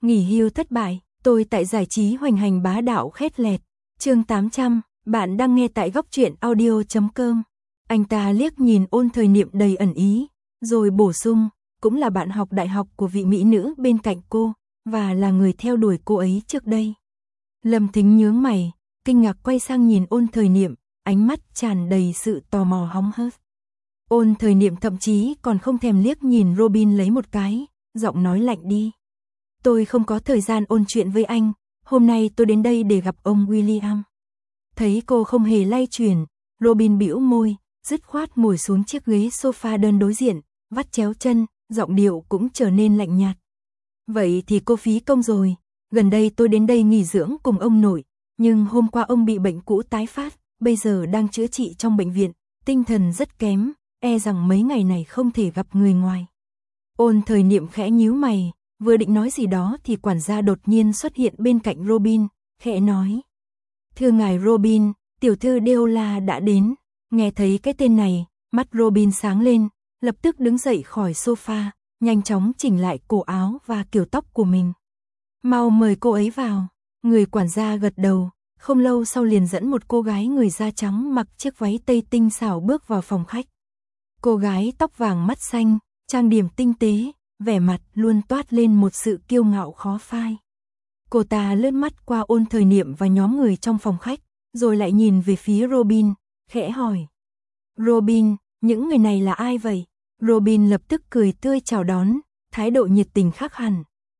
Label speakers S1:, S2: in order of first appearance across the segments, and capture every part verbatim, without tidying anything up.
S1: Nghỉ hưu thất bại, tôi tại giải trí hoành hành bá đạo khét lẹt. Chương tám trăm, bạn đang nghe tại góc truyện audio chấm com. Anh ta liếc nhìn Ôn Thời Niệm đầy ẩn ý, rồi bổ sung, cũng là bạn học đại học của vị mỹ nữ bên cạnh cô, và là người theo đuổi cô ấy trước đây. Lâm Thính nhướng mày, kinh ngạc quay sang nhìn Ôn Thời Niệm, ánh mắt tràn đầy sự tò mò hóng hớt. Ôn Thời Niệm thậm chí còn không thèm liếc nhìn Robin lấy một cái, giọng nói lạnh đi. Tôi không có thời gian ôn chuyện với anh, hôm nay tôi đến đây để gặp ông William. Thấy cô không hề lay chuyển, Robin bĩu môi, dứt khoát ngồi xuống chiếc ghế sofa đơn đối diện, vắt chéo chân, giọng điệu cũng trở nên lạnh nhạt. Vậy thì cô phí công rồi, gần đây tôi đến đây nghỉ dưỡng cùng ông nội, nhưng hôm qua ông bị bệnh cũ tái phát, bây giờ đang chữa trị trong bệnh viện, tinh thần rất kém, e rằng mấy ngày này không thể gặp người ngoài. Ôn Thời Niệm khẽ nhíu mày, vừa định nói gì đó thì quản gia đột nhiên xuất hiện bên cạnh Robin, khẽ nói. Thưa ngài Robin, tiểu thư Deola đã đến. Nghe thấy cái tên này, mắt Robin sáng lên, lập tức đứng dậy khỏi sofa, nhanh chóng chỉnh lại cổ áo và kiểu tóc của mình. Mau mời cô ấy vào. Người quản gia gật đầu, không lâu sau liền dẫn một cô gái người da trắng mặc chiếc váy tây tinh xảo bước vào phòng khách. Cô gái tóc vàng mắt xanh, trang điểm tinh tế, vẻ mặt luôn toát lên một sự kiêu ngạo khó phai. Cô ta lướt mắt qua Ôn Thời Niệm và nhóm người trong phòng khách, rồi lại nhìn về phía Robin, khẽ hỏi. Robin, những người này là ai vậy? Robin lập tức cười tươi chào đón, thái độ nhiệt tình khác hẳn.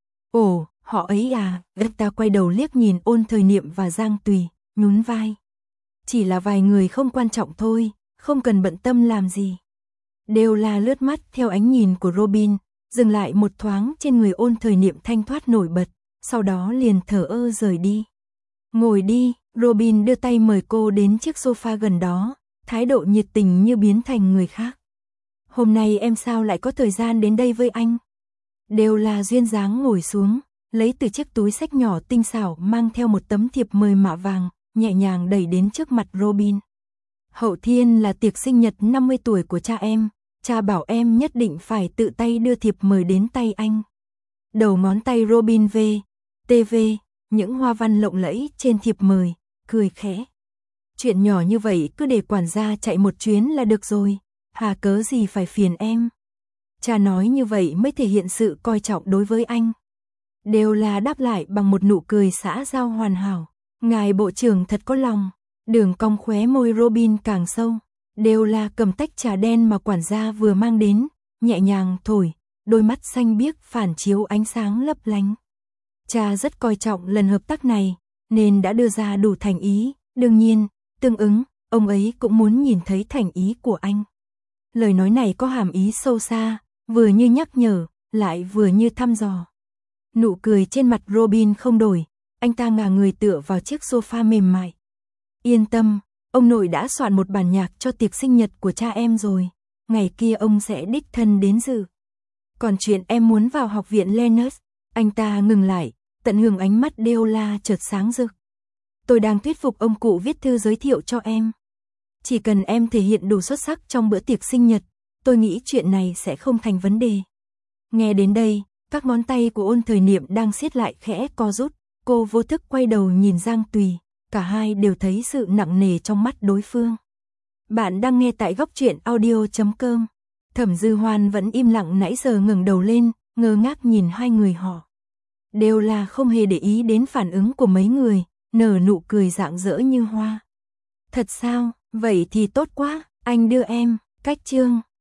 S1: Ồ, họ ấy à? Anh ta quay đầu liếc nhìn Ôn Thời Niệm và Giang Tùy, nhún vai. Chỉ là vài người không quan trọng thôi, không cần bận tâm làm gì. Đều là lướt mắt theo ánh nhìn của Robin, dừng lại một thoáng trên người Ôn Thời Niệm thanh thoát nổi bật, sau đó liền thở ơ rời đi. Ngồi đi, Robin đưa tay mời cô đến chiếc sofa gần đó, thái độ nhiệt tình như biến thành người khác. Hôm nay em sao lại có thời gian đến đây với anh? Đều là duyên dáng ngồi xuống, lấy từ chiếc túi xách nhỏ tinh xảo mang theo một tấm thiệp mời mạ vàng, nhẹ nhàng đẩy đến trước mặt Robin. Hậu thiên là tiệc sinh nhật năm mươi tuổi của cha em, cha bảo em nhất định phải tự tay đưa thiệp mời đến tay anh. Đầu ngón tay Robin V, tê vê, những hoa văn lộng lẫy trên thiệp mời, cười khẽ. Chuyện nhỏ như vậy cứ để quản gia chạy một chuyến là được rồi, hà cớ gì phải phiền em. Cha nói như vậy mới thể hiện sự coi trọng đối với anh. Đều là đáp lại bằng một nụ cười xã giao hoàn hảo. Ngài bộ trưởng thật có lòng. Đường cong khóe môi Robin càng sâu. Đều là cầm tách trà đen mà quản gia vừa mang đến, nhẹ nhàng thổi, đôi mắt xanh biếc phản chiếu ánh sáng lấp lánh. Cha rất coi trọng lần hợp tác này, nên đã đưa ra đủ thành ý, đương nhiên, tương ứng, ông ấy cũng muốn nhìn thấy thành ý của anh. Lời nói này có hàm ý sâu xa, vừa như nhắc nhở, lại vừa như thăm dò. Nụ cười trên mặt Robin không đổi, anh ta ngả người tựa vào chiếc sofa mềm mại. Yên tâm, ông nội đã soạn một bản nhạc cho tiệc sinh nhật của cha em rồi, ngày kia ông sẽ đích thân đến dự. Còn chuyện em muốn vào học viện Lennox, anh ta ngừng lại, tận hưởng ánh mắt Deola chợt sáng rực. Tôi đang thuyết phục ông cụ viết thư giới thiệu cho em. Chỉ cần em thể hiện đủ xuất sắc trong bữa tiệc sinh nhật, tôi nghĩ chuyện này sẽ không thành vấn đề. Nghe đến đây, các ngón tay của Ôn Thời Niệm đang siết lại khẽ co rút, cô vô thức quay đầu nhìn Giang Tùy, cả hai đều thấy sự nặng nề trong mắt đối phương. Bạn đang nghe tại góc truyện audio chấm com. Thẩm Dư Hoan vẫn im lặng nãy giờ ngẩng đầu lên, ngơ ngác nhìn hai người họ. Đều là không hề để ý đến phản ứng của mấy người, nở nụ cười rạng rỡ như hoa. Thật sao, vậy thì tốt quá, anh đưa em, cách chương.